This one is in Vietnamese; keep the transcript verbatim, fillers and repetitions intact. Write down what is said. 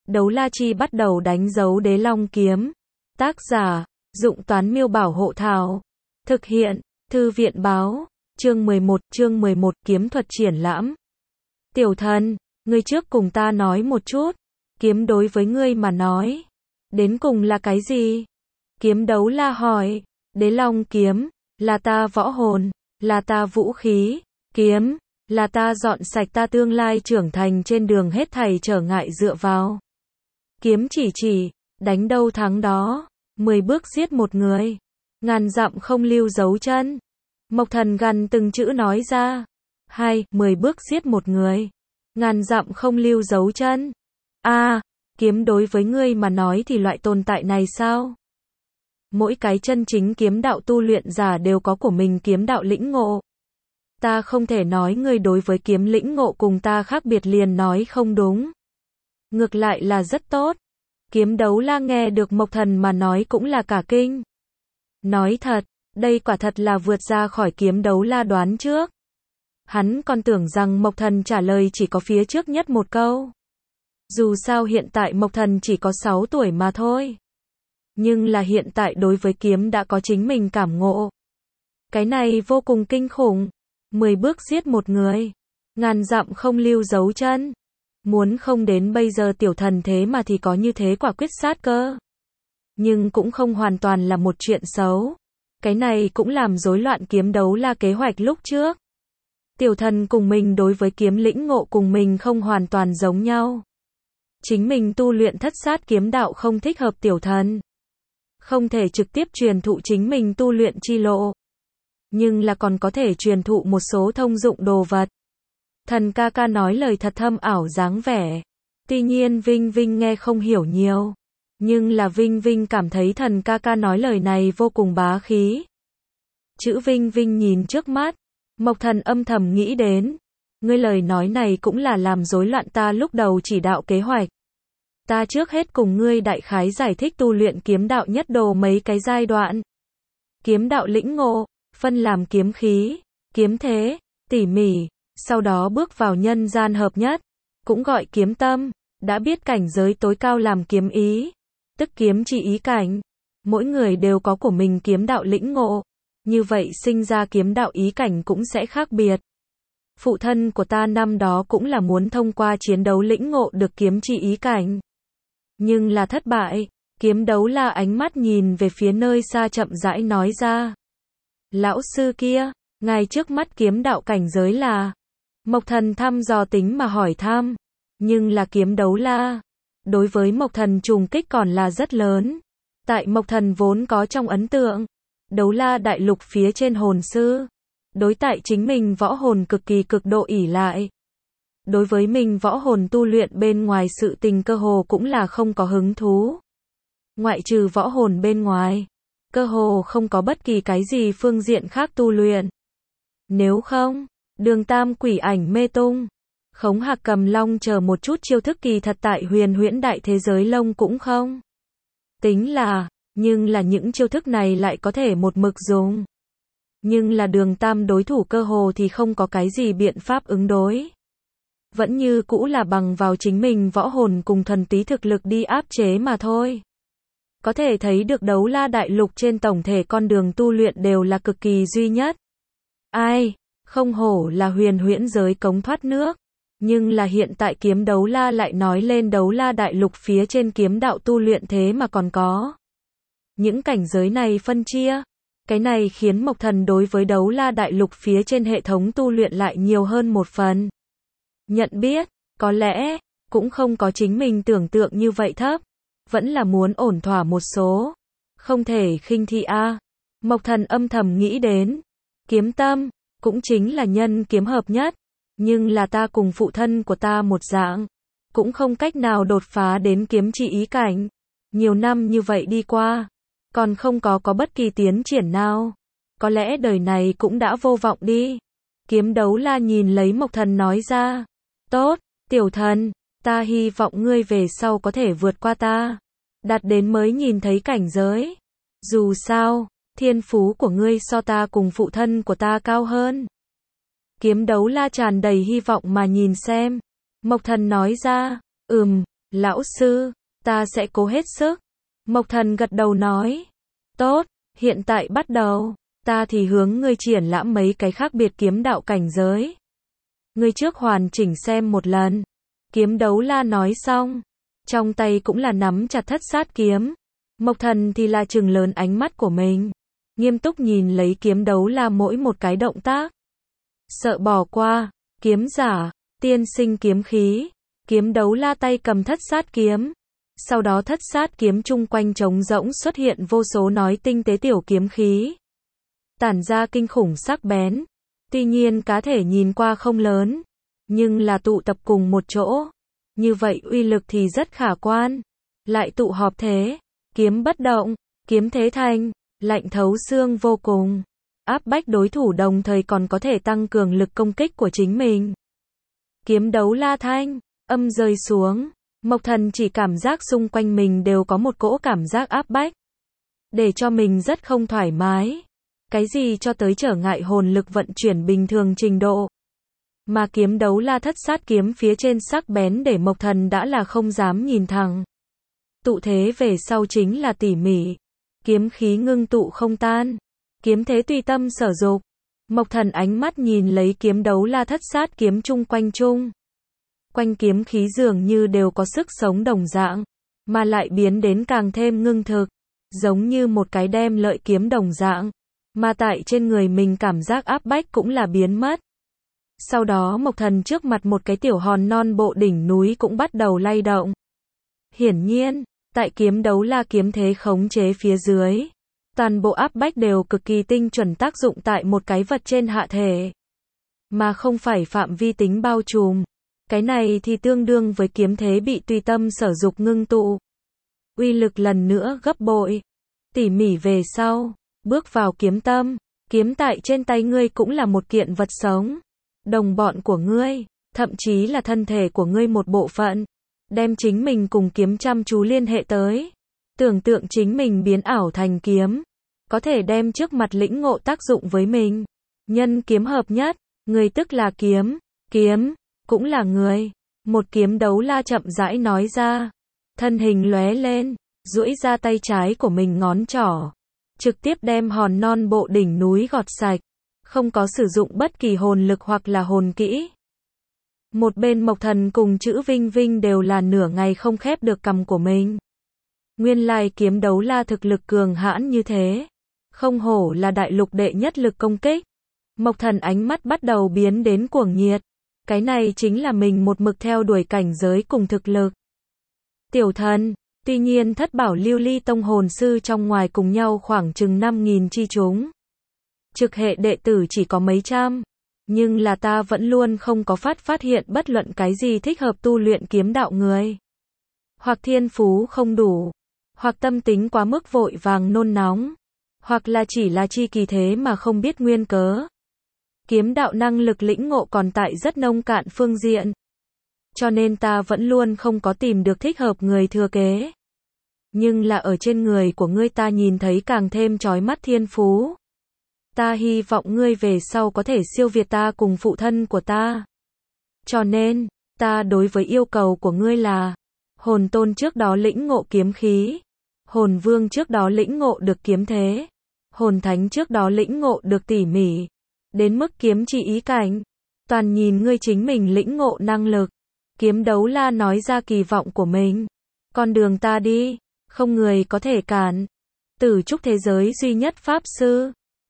Đấu La Chi bắt đầu đánh dấu Đế Long kiếm. Tác giả, Dụng Toán Miêu Bảo Hộ Thảo. Thực hiện, Thư viện Báo. Chương mười một, chương mười một, kiếm thuật triển lãm. Tiểu thần, ngươi trước cùng ta nói một chút. Kiếm đối với ngươi mà nói, đến cùng là cái gì? Kiếm Đấu La hỏi. Đế Long kiếm, là ta võ hồn, là ta vũ khí. Kiếm, là ta dọn sạch ta tương lai trưởng thành trên đường hết thảy trở ngại dựa vào. Kiếm chỉ chỉ, đánh đâu thắng đó, mười bước giết một người, ngàn dặm không lưu dấu chân. Mộc Thần gằn từng chữ nói ra. Hai, mười bước giết một người, ngàn dặm không lưu dấu chân. A, à, kiếm đối với ngươi mà nói thì loại tồn tại này sao? Mỗi cái chân chính kiếm đạo tu luyện giả đều có của mình kiếm đạo lĩnh ngộ. Ta không thể nói ngươi đối với kiếm lĩnh ngộ cùng ta khác biệt liền nói không đúng. Ngược lại là rất tốt. Kiếm Đấu La nghe được Mộc Thần mà nói cũng là cả kinh. Nói thật, đây quả thật là vượt ra khỏi Kiếm Đấu La đoán trước. Hắn còn tưởng rằng Mộc Thần trả lời chỉ có phía trước nhất một câu. Dù sao hiện tại Mộc Thần chỉ có sáu tuổi mà thôi. Nhưng là hiện tại đối với kiếm đã có chính mình cảm ngộ. Cái này vô cùng kinh khủng. Mười bước giết một người, ngàn dặm không lưu dấu chân. Muốn không đến bây giờ tiểu thần thế mà thì có như thế quả quyết sát cơ. Nhưng cũng không hoàn toàn là một chuyện xấu. Cái này cũng làm rối loạn Kiếm Đấu La kế hoạch lúc trước. Tiểu thần cùng mình đối với kiếm lĩnh ngộ cùng mình không hoàn toàn giống nhau. Chính mình tu luyện thất sát kiếm đạo không thích hợp tiểu thần. Không thể trực tiếp truyền thụ chính mình tu luyện chi lộ. Nhưng là còn có thể truyền thụ một số thông dụng đồ vật. Thần ca ca nói lời thật thâm ảo dáng vẻ. Tuy nhiên Vinh Vinh nghe không hiểu nhiều. Nhưng là Vinh Vinh cảm thấy thần ca ca nói lời này vô cùng bá khí. Chữ Vinh Vinh nhìn trước mắt. Mộc Thần âm thầm nghĩ đến. Ngươi lời nói này cũng là làm rối loạn ta lúc đầu chỉ đạo kế hoạch. Ta trước hết cùng ngươi đại khái giải thích tu luyện kiếm đạo nhất đồ mấy cái giai đoạn. Kiếm đạo lĩnh ngộ, phân làm kiếm khí, kiếm thế, tỉ mỉ, sau đó bước vào nhân gian hợp nhất, cũng gọi kiếm tâm, đã biết cảnh giới tối cao làm kiếm ý, tức kiếm chỉ ý cảnh. Mỗi người đều có của mình kiếm đạo lĩnh ngộ, như vậy sinh ra kiếm đạo ý cảnh cũng sẽ khác biệt. Phụ thân của ta năm đó cũng là muốn thông qua chiến đấu lĩnh ngộ được kiếm chỉ ý cảnh. Nhưng là thất bại. Kiếm Đấu La ánh mắt nhìn về phía nơi xa chậm rãi nói ra. Lão sư kia, ngài trước mắt kiếm đạo cảnh giới là? Mộc Thần thăm dò tính mà hỏi thăm. Nhưng là Kiếm Đấu La. Đối với Mộc Thần trùng kích còn là rất lớn. Tại Mộc Thần vốn có trong ấn tượng. Đấu La đại lục phía trên hồn sư. Đối tại chính mình võ hồn cực kỳ cực độ ỷ lại. Đối với mình võ hồn tu luyện bên ngoài sự tình cơ hồ cũng là không có hứng thú. Ngoại trừ võ hồn bên ngoài, cơ hồ không có bất kỳ cái gì phương diện khác tu luyện. Nếu không, Đường Tam Quỷ Ảnh Mê Tung, Khống Hạc Cầm Long chờ một chút chiêu thức kỳ thật tại Huyền Huyễn đại thế giới lông cũng không tính là, nhưng là những chiêu thức này lại có thể một mực dùng. Nhưng là Đường Tam đối thủ cơ hồ thì không có cái gì biện pháp ứng đối. Vẫn như cũ là bằng vào chính mình võ hồn cùng thần tí thực lực đi áp chế mà thôi. Có thể thấy được Đấu La đại lục trên tổng thể con đường tu luyện đều là cực kỳ duy nhất. Ai, không hổ là Huyền Huyễn giới cống thoát nước. Nhưng là hiện tại Kiếm Đấu La lại nói lên Đấu La đại lục phía trên kiếm đạo tu luyện thế mà còn có. Những cảnh giới này phân chia. Cái này khiến Mộc Thần đối với Đấu La đại lục phía trên hệ thống tu luyện lại nhiều hơn một phần. Nhận biết, có lẽ, cũng không có chính mình tưởng tượng như vậy thấp. Vẫn là muốn ổn thỏa một số. Không thể khinh thị a. À. Mộc Thần âm thầm nghĩ đến. Kiếm tâm, cũng chính là nhân kiếm hợp nhất. Nhưng là ta cùng phụ thân của ta một dạng. Cũng không cách nào đột phá đến kiếm chỉ ý cảnh. Nhiều năm như vậy đi qua. Còn không có có bất kỳ tiến triển nào. Có lẽ đời này cũng đã vô vọng đi. Kiếm Đấu La nhìn lấy Mộc Thần nói ra. Tốt, tiểu thần, ta hy vọng ngươi về sau có thể vượt qua ta. Đạt đến mới nhìn thấy cảnh giới. Dù sao, thiên phú của ngươi so ta cùng phụ thân của ta cao hơn. Kiếm Đấu La tràn đầy hy vọng mà nhìn xem. Mộc Thần nói ra, ừm, Lão sư, ta sẽ cố hết sức. Mộc Thần gật đầu nói. Tốt, hiện tại bắt đầu. Ta thì hướng ngươi triển lãm mấy cái khác biệt kiếm đạo cảnh giới. Ngươi trước hoàn chỉnh xem một lần. Kiếm Đấu La nói xong, trong tay cũng là nắm chặt thất sát kiếm. Mộc Thần thì là trừng lớn ánh mắt của mình, nghiêm túc nhìn lấy Kiếm Đấu La mỗi một cái động tác. Sợ bỏ qua, kiếm giả, tiên sinh kiếm khí. Kiếm Đấu La tay cầm thất sát kiếm. Sau đó thất sát kiếm chung quanh trống rỗng xuất hiện vô số nói tinh tế tiểu kiếm khí, tản ra kinh khủng sắc bén. Tuy nhiên cá thể nhìn qua không lớn, nhưng là tụ tập cùng một chỗ, như vậy uy lực thì rất khả quan. Lại tụ họp thế, kiếm bất động, kiếm thế thành, lạnh thấu xương vô cùng, áp bách đối thủ đồng thời còn có thể tăng cường lực công kích của chính mình. Kiếm Đấu La thanh, âm rơi xuống, Mộc Thần chỉ cảm giác xung quanh mình đều có một cỗ cảm giác áp bách, để cho mình rất không thoải mái. Cái gì cho tới trở ngại hồn lực vận chuyển bình thường trình độ. Mà Kiếm Đấu La thất sát kiếm phía trên sắc bén để Mộc Thần đã là không dám nhìn thẳng. Tụ thế về sau chính là tỉ mỉ. Kiếm khí ngưng tụ không tan. Kiếm thế tùy tâm sở dục. Mộc Thần ánh mắt nhìn lấy Kiếm Đấu La thất sát kiếm chung quanh chung. Quanh kiếm khí dường như đều có sức sống đồng dạng, mà lại biến đến càng thêm ngưng thực, giống như một cái đem lợi kiếm đồng dạng, mà tại trên người mình cảm giác áp bách cũng là biến mất. Sau đó Mộc Thần trước mặt một cái tiểu hòn non bộ đỉnh núi cũng bắt đầu lay động. Hiển nhiên, tại Kiếm Đấu La kiếm thế khống chế phía dưới, toàn bộ áp bách đều cực kỳ tinh chuẩn tác dụng tại một cái vật trên hạ thể, mà không phải phạm vi tính bao trùm. Cái này thì tương đương với kiếm thế bị tùy tâm sở dục ngưng tụ. Uy lực lần nữa gấp bội. Tỉ mỉ về sau, bước vào kiếm tâm, kiếm tại trên tay ngươi cũng là một kiện vật sống. Đồng bọn của ngươi, thậm chí là thân thể của ngươi một bộ phận. Đem chính mình cùng kiếm chăm chú liên hệ tới. Tưởng tượng chính mình biến ảo thành kiếm. Có thể đem trước mặt lĩnh ngộ tác dụng với mình. Nhân kiếm hợp nhất, người tức là kiếm, kiếm cũng là người. Một Kiếm Đấu La chậm rãi nói ra. Thân hình lóe lên, duỗi ra tay trái của mình ngón trỏ, trực tiếp đem hòn non bộ đỉnh núi gọt sạch, không có sử dụng bất kỳ hồn lực hoặc là hồn kỹ. Một bên Mộc Thần cùng chữ Vinh Vinh đều là nửa ngày không khép được cằm của mình. Nguyên lai Kiếm Đấu La thực lực cường hãn như thế, không hổ là đại lục đệ nhất lực công kích. Mộc Thần ánh mắt bắt đầu biến đến cuồng nhiệt. Cái này chính là mình một mực theo đuổi cảnh giới cùng thực lực. Tiểu Thần, tuy nhiên thất bảo lưu ly tông hồn sư trong ngoài cùng nhau khoảng chừng năm nghìn chi chúng. Trực hệ đệ tử chỉ có mấy trăm, nhưng là ta vẫn luôn không có phát phát hiện bất luận cái gì thích hợp tu luyện kiếm đạo người. Hoặc thiên phú không đủ, hoặc tâm tính quá mức vội vàng nôn nóng, hoặc là chỉ là chi kỳ thế mà không biết nguyên cớ. Kiếm đạo năng lực lĩnh ngộ còn tại rất nông cạn phương diện. Cho nên ta vẫn luôn không có tìm được thích hợp người thừa kế. Nhưng là ở trên người của ngươi ta nhìn thấy càng thêm chói mắt thiên phú. Ta hy vọng ngươi về sau có thể siêu việt ta cùng phụ thân của ta. Cho nên, ta đối với yêu cầu của ngươi là hồn tôn trước đó lĩnh ngộ kiếm khí, hồn vương trước đó lĩnh ngộ được kiếm thế, hồn thánh trước đó lĩnh ngộ được tỉ mỉ, đến mức kiếm chỉ ý cảnh, toàn nhìn ngươi chính mình lĩnh ngộ năng lực. Kiếm Đấu La nói ra kỳ vọng của mình. Con đường ta đi, không người có thể cản. Tử trúc thế giới duy nhất pháp sư,